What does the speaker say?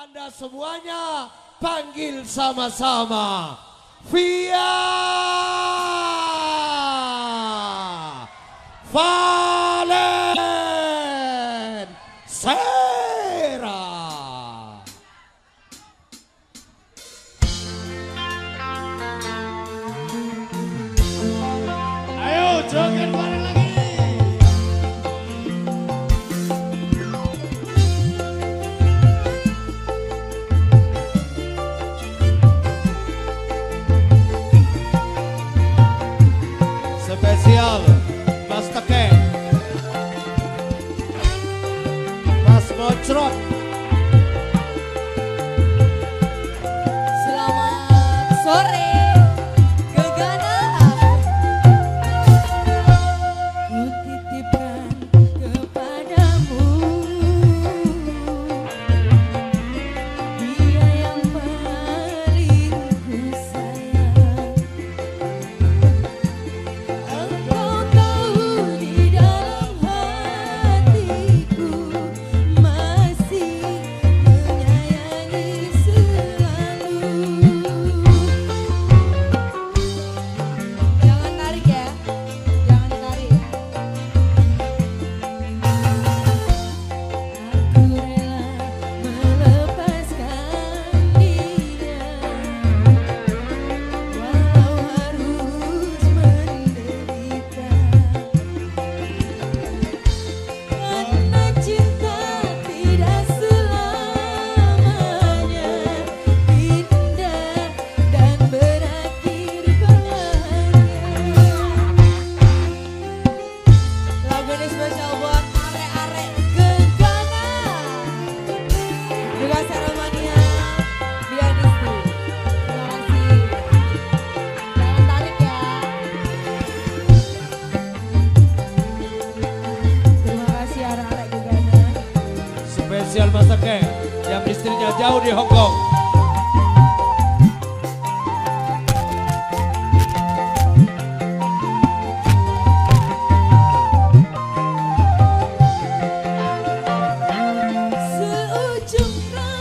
Anda semuanya panggil sama-sama Via Valensera. Ayo joget bareng lagi. Spesial Mas Teke, Mas Mocrot. Selamat sore Gegana. Ku titipkan kepadamu dia yang paling ku sayang. Engkau tahu di dalam hatiku masih menyayangi selalu. Jangan tarik ya, jangan tarik. Aku rela melepaskan dia, walau harus menderita. Karena cinta tidak selamanya indah dan berakhir bahagia. Lagu ini spesial buat arek-arek Gegana, juga Seremania Bianisti. Terima kasih. Jangan tarik ya. Terima kasih arek-arek Gegana. Spesial Mas Teke yang istrinya jauh di Hong Kong. Seujung